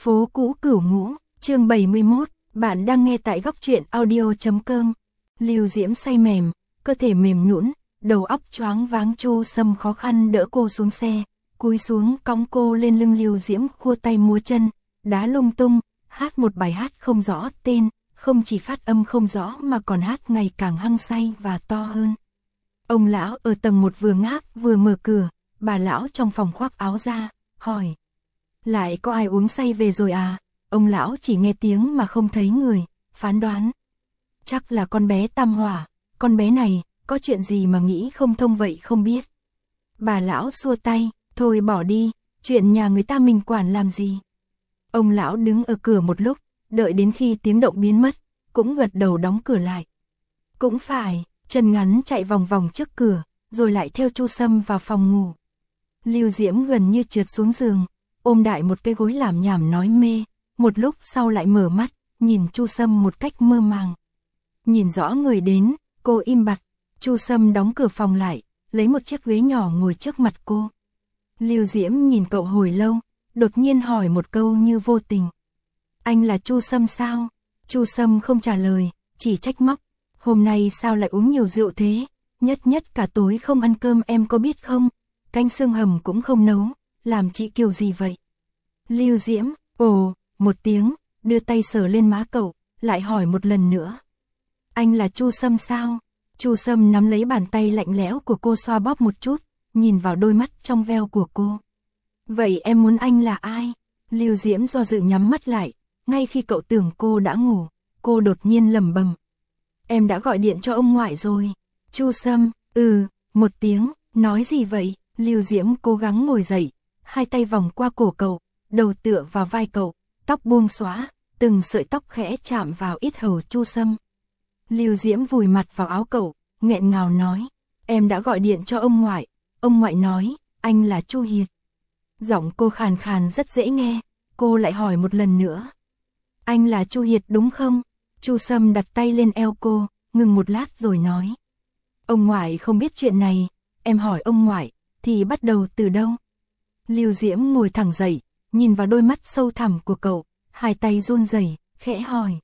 Phố cũ Cửu Ngũ, chương 71, bạn đang nghe tại góc truyện audio.com. Lưu Diễm say mềm, cơ thể mềm nhũn, đầu óc choáng váng. Chu Sâm khó khăn đỡ cô xuống xe, cúi xuống cõng cô lên lưng. Lưu Diễm khua tay múa chân, đá lung tung, hát một bài hát không rõ tên, không chỉ phát âm không rõ mà còn hát ngày càng hăng say và to hơn. Ông lão ở tầng 1 vừa ngáp vừa mở cửa, bà lão trong phòng khoác áo ra, hỏi: lại có ai uống say về rồi à? Ông lão chỉ nghe tiếng mà không thấy người, phán đoán: chắc là con bé Tam Hỏa, con bé này, có chuyện gì mà nghĩ không thông vậy không biết. Bà lão xua tay: thôi bỏ đi, chuyện nhà người ta mình quản làm gì. Ông lão đứng ở cửa một lúc, đợi đến khi tiếng động biến mất, cũng gật đầu đóng cửa lại. Cũng phải, chân ngắn chạy vòng vòng trước cửa, rồi lại theo Chu Sâm vào phòng ngủ. Lưu Diễm gần như trượt xuống giường, ôm đại một cái gối làm nhảm nói mê, một lúc sau lại mở mắt, nhìn Chu Sâm một cách mơ màng. Nhìn rõ người đến, cô im bặt. Chu Sâm đóng cửa phòng lại, lấy một chiếc ghế nhỏ ngồi trước mặt cô. Lưu Diễm nhìn cậu hồi lâu, đột nhiên hỏi một câu như vô tình: anh là Chu Sâm sao? Chu Sâm không trả lời, chỉ trách móc: hôm nay sao lại uống nhiều rượu thế? Nhất cả tối không ăn cơm em có biết không? Canh xương hầm cũng không nấu, làm chị kiểu gì vậy? Lưu Diễm, ồ, một tiếng, đưa tay sờ lên má cậu, lại hỏi một lần nữa: anh là Chu Sâm sao? Chu Sâm nắm lấy bàn tay lạnh lẽo của cô xoa bóp một chút, nhìn vào đôi mắt trong veo của cô. Vậy em muốn anh là ai? Lưu Diễm do dự nhắm mắt lại, ngay khi cậu tưởng cô đã ngủ, cô đột nhiên lẩm bẩm: em đã gọi điện cho ông ngoại rồi. Chu Sâm, một tiếng, nói gì vậy? Lưu Diễm cố gắng ngồi dậy, hai tay vòng qua cổ cậu, đầu tựa vào vai cậu, tóc buông xõa, từng sợi tóc khẽ chạm vào yết hầu Chu Sâm. Lưu Diễm vùi mặt vào áo cậu, nghẹn ngào nói: em đã gọi điện cho ông ngoại nói, anh là Chu Hiệt. Giọng cô khàn khàn rất dễ nghe, cô lại hỏi một lần nữa: anh là Chu Hiệt đúng không? Chu Sâm đặt tay lên eo cô, ngừng một lát rồi nói: ông ngoại không biết chuyện này, em hỏi ông ngoại, thì bắt đầu từ đâu? Lưu Diễm ngồi thẳng dậy, nhìn vào đôi mắt sâu thẳm của cậu, hai tay run rẩy, khẽ hỏi: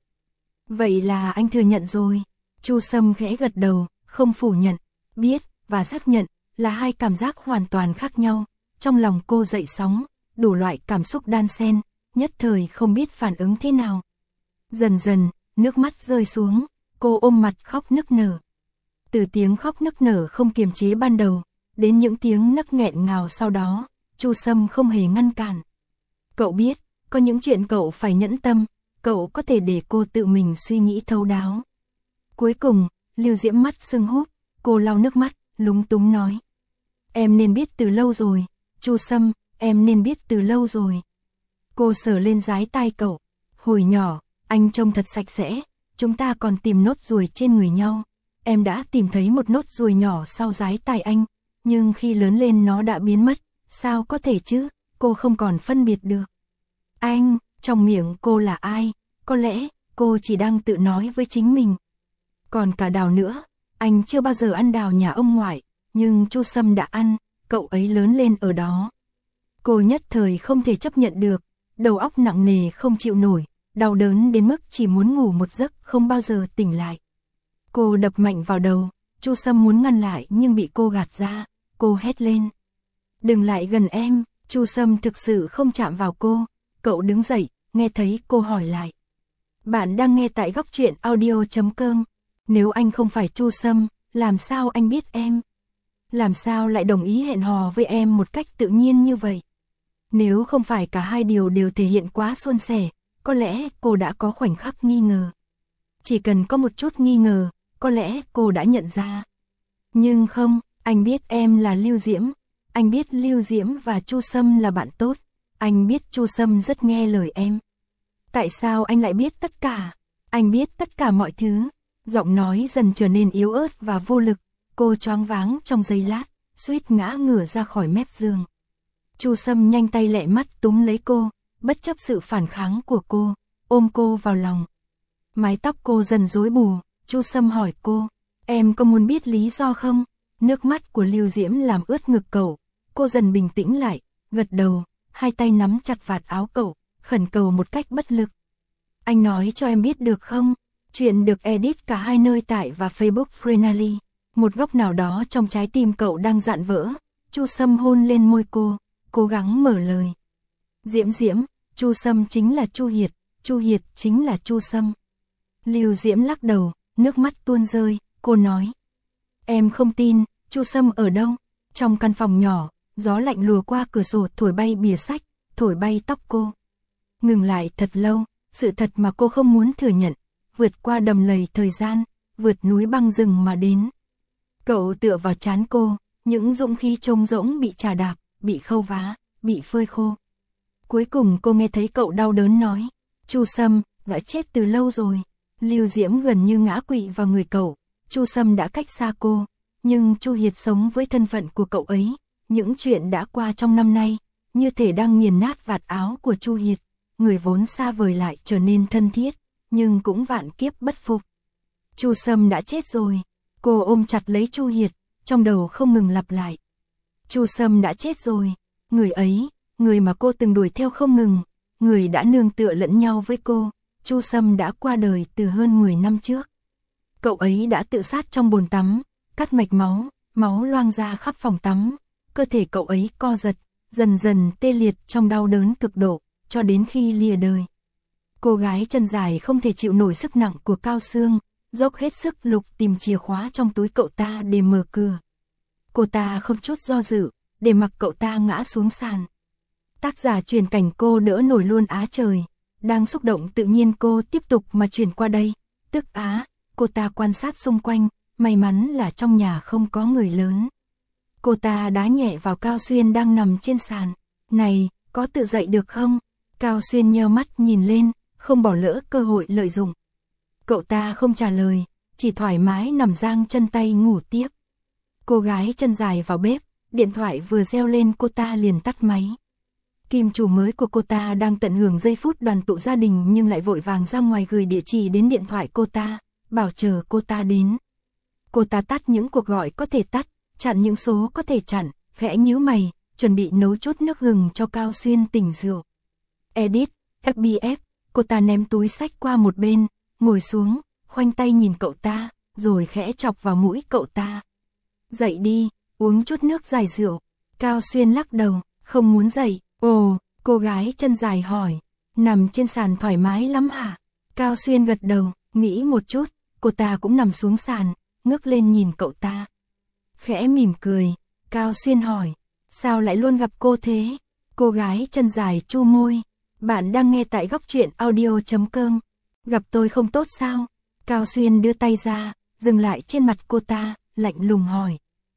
vậy là anh thừa nhận rồi? Chu Sâm khẽ gật đầu, không phủ nhận. Biết và xác nhận là hai cảm giác hoàn toàn khác nhau, trong lòng cô dậy sóng, đủ loại cảm xúc đan xen, nhất thời không biết phản ứng thế nào. Dần dần, nước mắt rơi xuống, cô ôm mặt khóc nức nở. Từ tiếng khóc nức nở không kiềm chế ban đầu, đến những tiếng nấc nghẹn ngào sau đó, Chu Sâm không hề ngăn cản. Cậu biết, có những chuyện cậu phải nhẫn tâm, cậu có thể để cô tự mình suy nghĩ thấu đáo. Cuối cùng, Lưu Diễm mắt sưng húp, cô lau nước mắt, lúng túng nói: em nên biết từ lâu rồi, Chu Sâm, em nên biết từ lâu rồi. Cô sờ lên dái tai cậu: hồi nhỏ, anh trông thật sạch sẽ, chúng ta còn tìm nốt ruồi trên người nhau. Em đã tìm thấy một nốt ruồi nhỏ sau dái tai anh, nhưng khi lớn lên nó đã biến mất, sao có thể chứ? Cô không còn phân biệt được. Anh, trong miệng cô là ai? Có lẽ, cô chỉ đang tự nói với chính mình. Còn cả Đào nữa, anh chưa bao giờ ăn đào nhà ông ngoại, nhưng Chu Sâm đã ăn, cậu ấy lớn lên ở đó. Cô nhất thời không thể chấp nhận được, đầu óc nặng nề không chịu nổi, đau đớn đến mức chỉ muốn ngủ một giấc không bao giờ tỉnh lại. Cô đập mạnh vào đầu, Chu Sâm muốn ngăn lại nhưng bị cô gạt ra, cô hét lên: đừng lại gần em. Chu Sâm thực sự không chạm vào cô, cậu đứng dậy, nghe thấy cô hỏi lại: bạn đang nghe tại góc truyện audio.com. Nếu anh không phải Chu Sâm, làm sao anh biết em? Làm sao lại đồng ý hẹn hò với em một cách tự nhiên như vậy? Nếu không phải cả hai điều đều thể hiện quá suôn sẻ, có lẽ cô đã có khoảnh khắc nghi ngờ. Chỉ cần có một chút nghi ngờ, có lẽ cô đã nhận ra. Nhưng không, anh biết em là Lưu Diễm. Anh biết Lưu Diễm và Chu Sâm là bạn tốt. Anh biết Chu Sâm rất nghe lời em. Tại sao anh lại biết tất cả? Anh biết tất cả mọi thứ. Giọng nói dần trở nên yếu ớt và vô lực. Cô choáng váng trong giây lát, suýt ngã ngửa ra khỏi mép giường. Chu Sâm nhanh tay lẹ mắt túm lấy cô, bất chấp sự phản kháng của cô, ôm cô vào lòng. Mái tóc cô dần rối bù, Chu Sâm hỏi cô: em có muốn biết lý do không? Nước mắt của Lưu Diễm làm ướt ngực cậu, cô dần bình tĩnh lại, gật đầu, hai tay nắm chặt vạt áo cậu, khẩn cầu một cách bất lực. Anh nói cho em biết được không? Chuyện được edit cả hai nơi tại và Facebook Frenally. Một góc nào đó trong trái tim cậu đang dạn vỡ. Chu Sâm hôn lên môi cô, cố gắng mở lời. Diễm Diễm, Chu Sâm chính là Chu Hiệt, Chu Hiệt chính là Chu Sâm. Lưu Diễm lắc đầu, nước mắt tuôn rơi, cô nói. Em không tin, Chu Sâm ở đâu? Trong căn phòng nhỏ, gió lạnh lùa qua cửa sổ thổi bay bìa sách, thổi bay tóc cô. Ngừng lại thật lâu, sự thật mà cô không muốn thừa nhận, vượt qua đầm lầy thời gian, vượt núi băng rừng mà đến. Cậu tựa vào trán cô, những dũng khí trống rỗng bị chà đạp, bị khâu vá, bị phơi khô. Cuối cùng cô nghe thấy cậu đau đớn nói, Chu Sâm đã chết từ lâu rồi. Lưu Diễm gần như ngã quỵ vào người cậu, Chu Sâm đã cách xa cô, nhưng Chu Hiệt sống với thân phận của cậu ấy, những chuyện đã qua trong năm nay, như thể đang nghiền nát vạt áo của Chu Hiệt, người vốn xa vời lại trở nên thân thiết, nhưng cũng vạn kiếp bất phục. Chu Sâm đã chết rồi, cô ôm chặt lấy Chu Hiệt, trong đầu không ngừng lặp lại. Chu Sâm đã chết rồi, người ấy, người mà cô từng đuổi theo không ngừng, người đã nương tựa lẫn nhau với cô, Chu Sâm đã qua đời từ hơn 10 năm trước. Cậu ấy đã tự sát trong bồn tắm, cắt mạch máu, máu loang ra khắp phòng tắm, cơ thể cậu ấy co giật, dần dần tê liệt trong đau đớn cực độ, cho đến khi lìa đời. Cô gái chân dài không thể chịu nổi sức nặng của Cao Sương, dốc hết sức lục tìm chìa khóa trong túi cậu ta để mở cửa. Cô ta không chút do dự, để mặc cậu ta ngã xuống sàn. Tác giả truyền cảnh cô đỡ nổi luôn Á trời. Đang xúc động tự nhiên cô tiếp tục mà chuyển qua đây, tức Á, cô ta quan sát xung quanh, may mắn là trong nhà không có người lớn. Cô ta đá nhẹ vào Cao Xuyên đang nằm trên sàn. Này, có tự dậy được không? Cao Xuyên nheo mắt nhìn lên, không bỏ lỡ cơ hội lợi dụng. Cậu ta không trả lời, chỉ thoải mái nằm dang chân tay ngủ tiếp. Cô gái chân dài vào bếp, điện thoại vừa reo lên cô ta liền tắt máy. Kim chủ mới của cô ta đang tận hưởng giây phút đoàn tụ gia đình nhưng lại vội vàng ra ngoài gửi địa chỉ đến điện thoại cô ta, bảo chờ cô ta đến. Cô ta tắt những cuộc gọi có thể tắt, chặn những số có thể chặn, khẽ nhíu mày, chuẩn bị nấu chút nước gừng cho Cao Xuyên tỉnh rượu. Edit, FBF, cô ta ném túi sách qua một bên, ngồi xuống, khoanh tay nhìn cậu ta, rồi khẽ chọc vào mũi cậu ta. Dậy đi, uống chút nước giải rượu. Cao Xuyên lắc đầu, không muốn dậy. Ồ, cô gái chân dài hỏi, nằm trên sàn thoải mái lắm hả? Cao Xuyên gật đầu, nghĩ một chút, cô ta cũng nằm xuống sàn, ngước lên nhìn cậu ta. Khẽ mỉm cười, Cao Xuyên hỏi, sao lại luôn gặp cô thế? Cô gái chân dài chu môi, bạn đang nghe tại góc truyện audio.com. Gặp tôi không tốt sao? Cao Xuyên đưa tay ra, dừng lại trên mặt cô ta, lạnh lùng hỏi.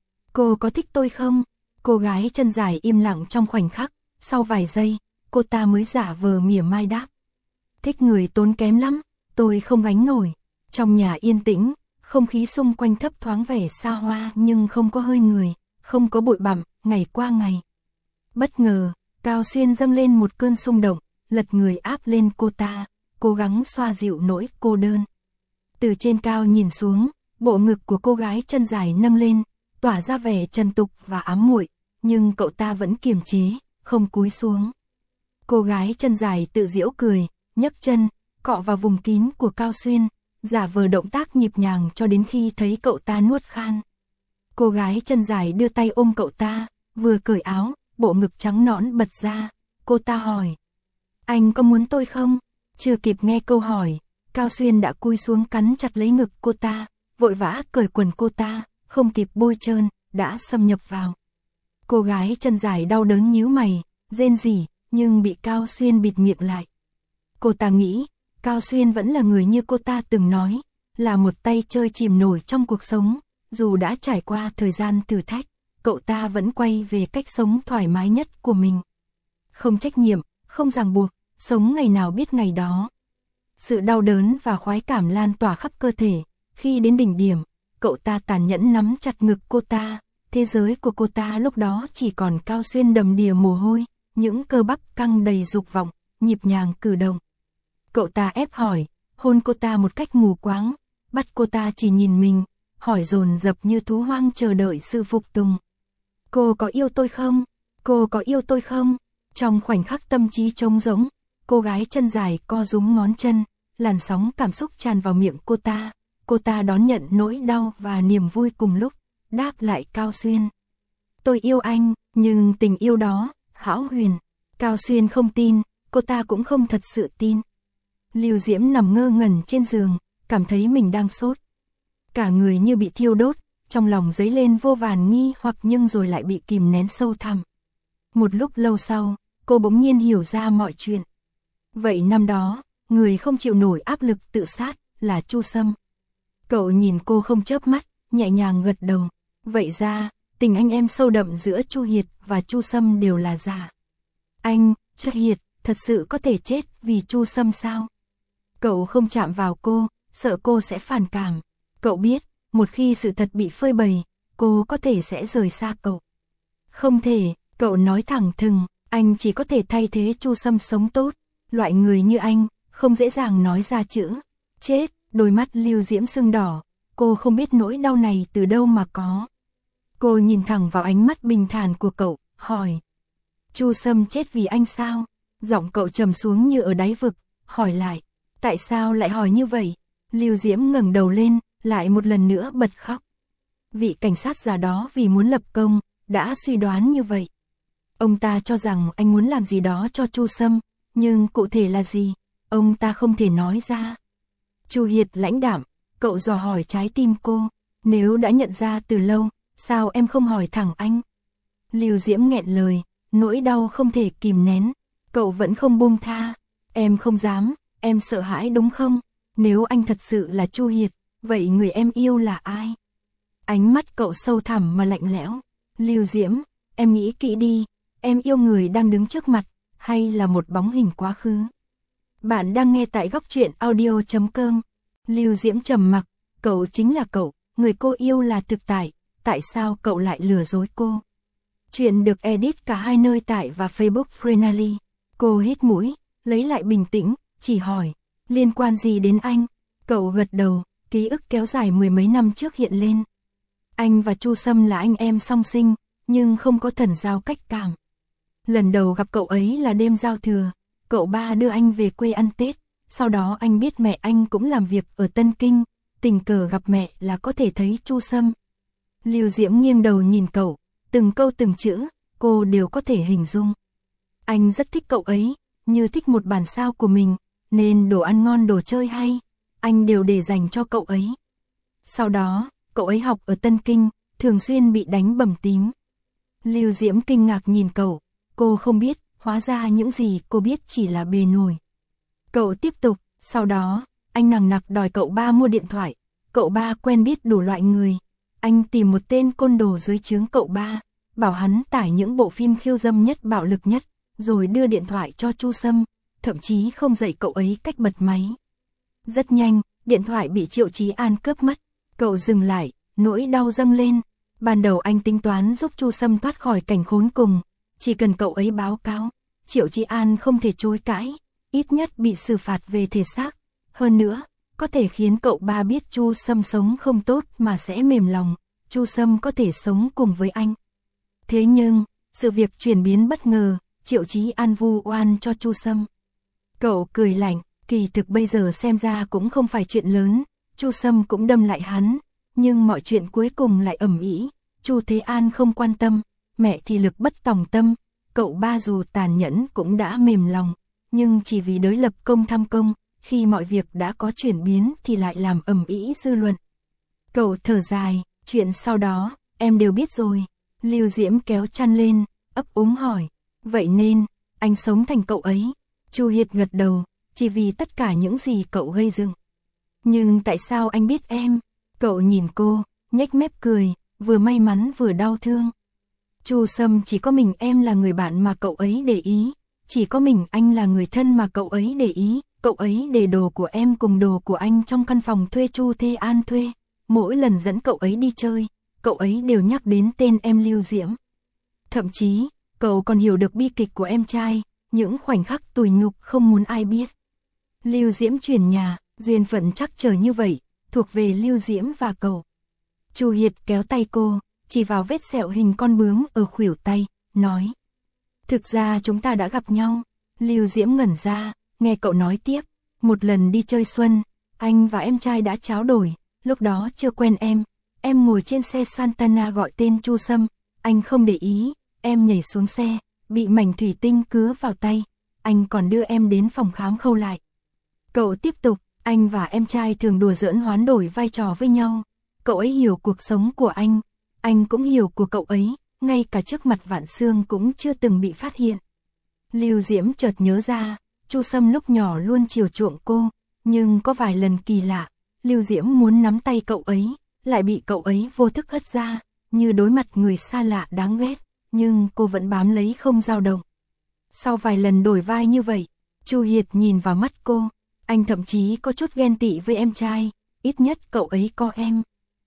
Cô có thích tôi không? Cô gái chân dài im lặng trong khoảnh khắc. Sau vài giây, cô ta mới giả vờ mỉa mai đáp. Thích người tốn kém lắm, tôi không gánh nổi. Trong nhà yên tĩnh, không khí xung quanh thấp thoáng vẻ xa hoa nhưng không có hơi người, không có bụi bặm, ngày qua ngày. Bất ngờ, Cao Xuyên dâng lên một cơn xung động, lật người áp lên cô ta, cố gắng xoa dịu nỗi cô đơn. Từ trên cao nhìn xuống, bộ ngực của cô gái chân dài nâng lên, tỏa ra vẻ trần tục và ám muội, nhưng cậu ta vẫn kiềm chế, không cúi xuống. Cô gái chân dài tự giễu cười, nhấc chân, cọ vào vùng kín của Cao Xuyên, giả vờ động tác nhịp nhàng cho đến khi thấy cậu ta nuốt khan. Cô gái chân dài đưa tay ôm cậu ta, vừa cởi áo, bộ ngực trắng nõn bật ra, cô ta hỏi. Anh có muốn tôi không? Chưa kịp nghe câu hỏi, Cao Xuyên đã cúi xuống cắn chặt lấy ngực cô ta, vội vã cởi quần cô ta, không kịp bôi trơn, đã xâm nhập vào. Cô gái chân dài đau đớn nhíu mày, rên rỉ, nhưng bị Cao Xuyên bịt miệng lại. Cô ta nghĩ, Cao Xuyên vẫn là người như cô ta từng nói, là một tay chơi chìm nổi trong cuộc sống, dù đã trải qua thời gian thử thách, cậu ta vẫn quay về cách sống thoải mái nhất của mình. Không trách nhiệm, không ràng buộc, sống ngày nào biết ngày đó. Sự đau đớn và khoái cảm lan tỏa khắp cơ thể, khi đến đỉnh điểm, cậu ta tàn nhẫn nắm chặt ngực cô ta. Thế giới của cô ta lúc đó chỉ còn Cao Xuyên đầm đìa mồ hôi, những cơ bắp căng đầy dục vọng, nhịp nhàng cử động. Cậu ta ép hỏi, hôn cô ta một cách mù quáng, bắt cô ta chỉ nhìn mình, hỏi dồn dập như thú hoang chờ đợi sự phục tùng. Cô có yêu tôi không? Cô có yêu tôi không? Trong khoảnh khắc tâm trí trống rỗng, cô gái chân dài co rúm ngón chân, làn sóng cảm xúc tràn vào miệng cô ta đón nhận nỗi đau và niềm vui cùng lúc, đáp lại Cao Xuyên. Tôi yêu anh, nhưng tình yêu đó, hão huyền. Cao Xuyên không tin, cô ta cũng không thật sự tin. Lưu Diễm nằm ngơ ngẩn trên giường, cảm thấy mình đang sốt. Cả người như bị thiêu đốt, trong lòng dấy lên vô vàn nghi hoặc nhưng rồi lại bị kìm nén sâu thẳm. Một lúc lâu sau, cô bỗng nhiên hiểu ra mọi chuyện. Vậy năm đó, người không chịu nổi áp lực tự sát là Chu Sâm. Cậu nhìn cô không chớp mắt, nhẹ nhàng gật đầu. Vậy ra, tình anh em sâu đậm giữa Chu Hiệt và Chu Sâm đều là giả. Anh, Chu Hiệt, thật sự có thể chết vì Chu Sâm sao? Cậu không chạm vào cô, sợ cô sẽ phản cảm. Cậu biết, một khi sự thật bị phơi bày, cô có thể sẽ rời xa cậu. Không thể, cậu nói thẳng thừng, anh chỉ có thể thay thế Chu Sâm sống tốt. Loại người như anh, không dễ dàng nói ra chữ chết. Đôi mắt Lưu Diễm sưng đỏ, cô không biết nỗi đau này từ đâu mà có. Cô nhìn thẳng vào ánh mắt bình thản của cậu, hỏi. Chu Sâm chết vì anh sao? Giọng cậu trầm xuống như ở đáy vực, hỏi lại. Tại sao lại hỏi như vậy? Lưu Diễm ngẩng đầu lên, lại một lần nữa bật khóc. Vị cảnh sát già đó vì muốn lập công, đã suy đoán như vậy. Ông ta cho rằng anh muốn làm gì đó cho Chu Sâm, nhưng cụ thể là gì, ông ta không thể nói ra. Chu Hiệt lãnh đạm, cậu dò hỏi trái tim cô, nếu đã nhận ra từ lâu, sao em không hỏi thẳng anh? Lưu Diễm nghẹn lời, nỗi đau không thể kìm nén, cậu vẫn không buông tha. Em không dám, em sợ hãi đúng không? Nếu anh thật sự là Chu Hiệt, vậy người em yêu là ai? Ánh mắt cậu sâu thẳm mà lạnh lẽo. Lưu Diễm, em nghĩ kỹ đi, em yêu người đang đứng trước mặt, hay là một bóng hình quá khứ? Bạn đang nghe tại góc truyện audio.com. Lưu Diễm trầm mặc, cậu chính là cậu, người cô yêu là thực tại, tại sao cậu lại lừa dối cô? Chuyện được edit cả hai nơi tại và Facebook Frenally. Cô hít mũi, lấy lại bình tĩnh, chỉ hỏi, liên quan gì đến anh? Cậu gật đầu, ký ức kéo dài mười mấy năm trước hiện lên. Anh và Chu Sâm là anh em song sinh, nhưng không có thần giao cách cảm. Lần đầu gặp cậu ấy là đêm giao thừa, cậu ba đưa anh về quê ăn Tết, sau đó anh biết mẹ anh cũng làm việc ở Tân Kinh, tình cờ gặp mẹ là có thể thấy Chu Sâm. Lưu Diễm nghiêng đầu nhìn cậu, từng câu từng chữ, cô đều có thể hình dung. Anh rất thích cậu ấy, như thích một bản sao của mình, nên đồ ăn ngon đồ chơi hay, anh đều để dành cho cậu ấy. Sau đó, cậu ấy học ở Tân Kinh, thường xuyên bị đánh bầm tím. Lưu Diễm kinh ngạc nhìn cậu, cô không biết, hóa ra những gì cô biết chỉ là bề nổi. Cậu tiếp tục, sau đó, anh nằng nặc đòi cậu ba mua điện thoại, cậu ba quen biết đủ loại người. Anh tìm một tên côn đồ dưới trướng cậu ba, bảo hắn tải những bộ phim khiêu dâm nhất bạo lực nhất, rồi đưa điện thoại cho Chu Sâm, thậm chí không dạy cậu ấy cách bật máy. Rất nhanh, điện thoại bị Triệu Chí An cướp mất, cậu dừng lại, nỗi đau dâng lên. Ban đầu anh tính toán giúp Chu Sâm thoát khỏi cảnh khốn cùng, chỉ cần cậu ấy báo cáo, Triệu Chí An không thể chối cãi, ít nhất bị xử phạt về thể xác. Hơn nữa, có thể khiến cậu ba biết Chu Sâm sống không tốt mà sẽ mềm lòng, Chu Sâm có thể sống cùng với anh. Thế nhưng, sự việc chuyển biến bất ngờ, Triệu Chí An vu oan cho Chu Sâm. Cậu cười lạnh, kỳ thực bây giờ xem ra cũng không phải chuyện lớn, Chu Sâm cũng đâm lại hắn, nhưng mọi chuyện cuối cùng lại ầm ĩ. Chu Thế An không quan tâm, mẹ thì lực bất tòng tâm, cậu ba dù tàn nhẫn cũng đã mềm lòng, nhưng chỉ vì đối lập công tham công, khi mọi việc đã có chuyển biến thì lại làm ầm ĩ dư luận. Cậu thở dài, chuyện sau đó, em đều biết rồi. Lưu Diễm kéo chăn lên, ấp úng hỏi, vậy nên, anh sống thành cậu ấy. Chu Hiệt gật đầu, chỉ vì tất cả những gì cậu gây dựng. Nhưng tại sao anh biết em? Cậu nhìn cô, nhếch mép cười, vừa may mắn vừa đau thương. Chu Sâm chỉ có mình em là người bạn mà cậu ấy để ý, chỉ có mình anh là người thân mà cậu ấy để ý. Cậu ấy để đồ của em cùng đồ của anh trong căn phòng thuê Chu Thế An thuê. Mỗi lần dẫn cậu ấy đi chơi, cậu ấy đều nhắc đến tên em Lưu Diễm. Thậm chí, cậu còn hiểu được bi kịch của em trai, những khoảnh khắc tủi nhục không muốn ai biết. Lưu Diễm chuyển nhà, duyên phận chắc chờ như vậy, thuộc về Lưu Diễm và cậu. Chu Hiệt kéo tay cô, chỉ vào vết sẹo hình con bướm ở khuỷu tay, nói. Thực ra chúng ta đã gặp nhau, Lưu Diễm ngẩn ra, nghe cậu nói tiếp, một lần đi chơi xuân, anh và em trai đã tráo đổi, lúc đó chưa quen em ngồi trên xe Santana gọi tên Chu Sâm, anh không để ý, em nhảy xuống xe, bị mảnh thủy tinh cứa vào tay, anh còn đưa em đến phòng khám khâu lại. Cậu tiếp tục, anh và em trai thường đùa giỡn hoán đổi vai trò với nhau, cậu ấy hiểu cuộc sống của anh cũng hiểu của cậu ấy, ngay cả trước mặt Vạn Xương cũng chưa từng bị phát hiện. Lưu Diễm chợt nhớ ra, Chu Sâm lúc nhỏ luôn chiều chuộng cô, nhưng có vài lần kỳ lạ, Lưu Diễm muốn nắm tay cậu ấy, lại bị cậu ấy vô thức hất ra, như đối mặt người xa lạ đáng ghét, nhưng cô vẫn bám lấy không dao động. Sau vài lần đổi vai như vậy, Chu Hiệt nhìn vào mắt cô, anh thậm chí có chút ghen tị với em trai, ít nhất cậu ấy có em.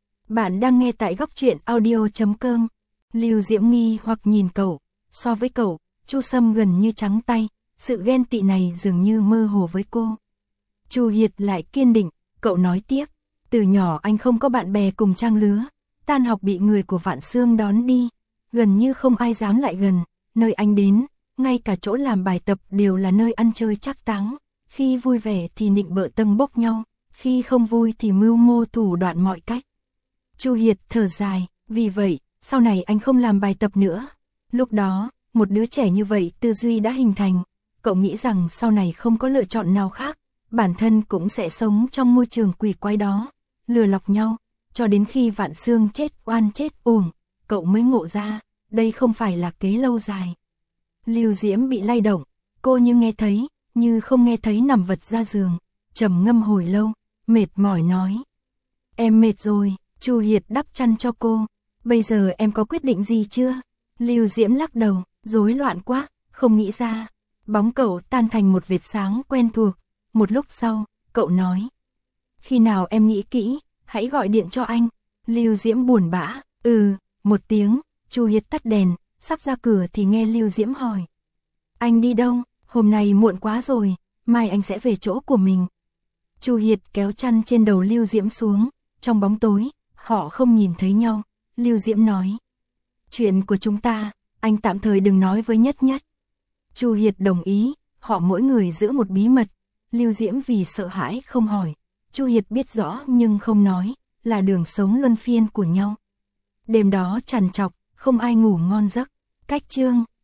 Bạn đang nghe tại góc truyện audio.com. Lưu Diễm nghi hoặc nhìn cậu, so với cậu, Chu Sâm gần như trắng tay, sự ghen tị này dường như mơ hồ với cô. Chu Hiệt lại kiên định, cậu nói tiếp, từ nhỏ anh không có bạn bè cùng trang lứa, tan học bị người của Vạn Xương đón đi, gần như không ai dám lại gần, nơi anh đến, ngay cả chỗ làm bài tập đều là nơi ăn chơi trác táng, khi vui vẻ thì nịnh bợ tâng bốc nhau, khi không vui thì mưu mô thủ đoạn mọi cách. Chu Hiệt thở dài, vì vậy, sau này anh không làm bài tập nữa. Lúc đó, một đứa trẻ như vậy tư duy đã hình thành, cậu nghĩ rằng sau này không có lựa chọn nào khác, bản thân cũng sẽ sống trong môi trường quỷ quái đó, lừa lọc nhau, cho đến khi Vạn Xương chết oan chết uổng, cậu mới ngộ ra, đây không phải là kế lâu dài. Lưu Diễm bị lay động, cô như nghe thấy, như không nghe thấy nằm vật ra giường, trầm ngâm hồi lâu, mệt mỏi nói. Em mệt rồi, Chu Hiệt đắp chăn cho cô, bây giờ em có quyết định gì chưa? Lưu Diễm lắc đầu, rối loạn quá, không nghĩ ra. Bóng cậu tan thành một vệt sáng quen thuộc, một lúc sau, cậu nói. Khi nào em nghĩ kỹ, hãy gọi điện cho anh. Lưu Diễm buồn bã, một tiếng, Chu Hiệt tắt đèn, sắp ra cửa thì nghe Lưu Diễm hỏi. Anh đi đâu? Hôm nay muộn quá rồi, mai anh sẽ về chỗ của mình. Chu Hiệt kéo chăn trên đầu Lưu Diễm xuống, trong bóng tối, họ không nhìn thấy nhau. Lưu Diễm nói. Chuyện của chúng ta, anh tạm thời đừng nói với Nhất Nhất. Chu Hiệt đồng ý, họ mỗi người giữ một bí mật. Lưu Diễm vì sợ hãi không hỏi. Chu Hiệt biết rõ nhưng không nói, là đường sống luân phiên của nhau. Đêm đó trằn trọc, không ai ngủ ngon giấc. Cách chương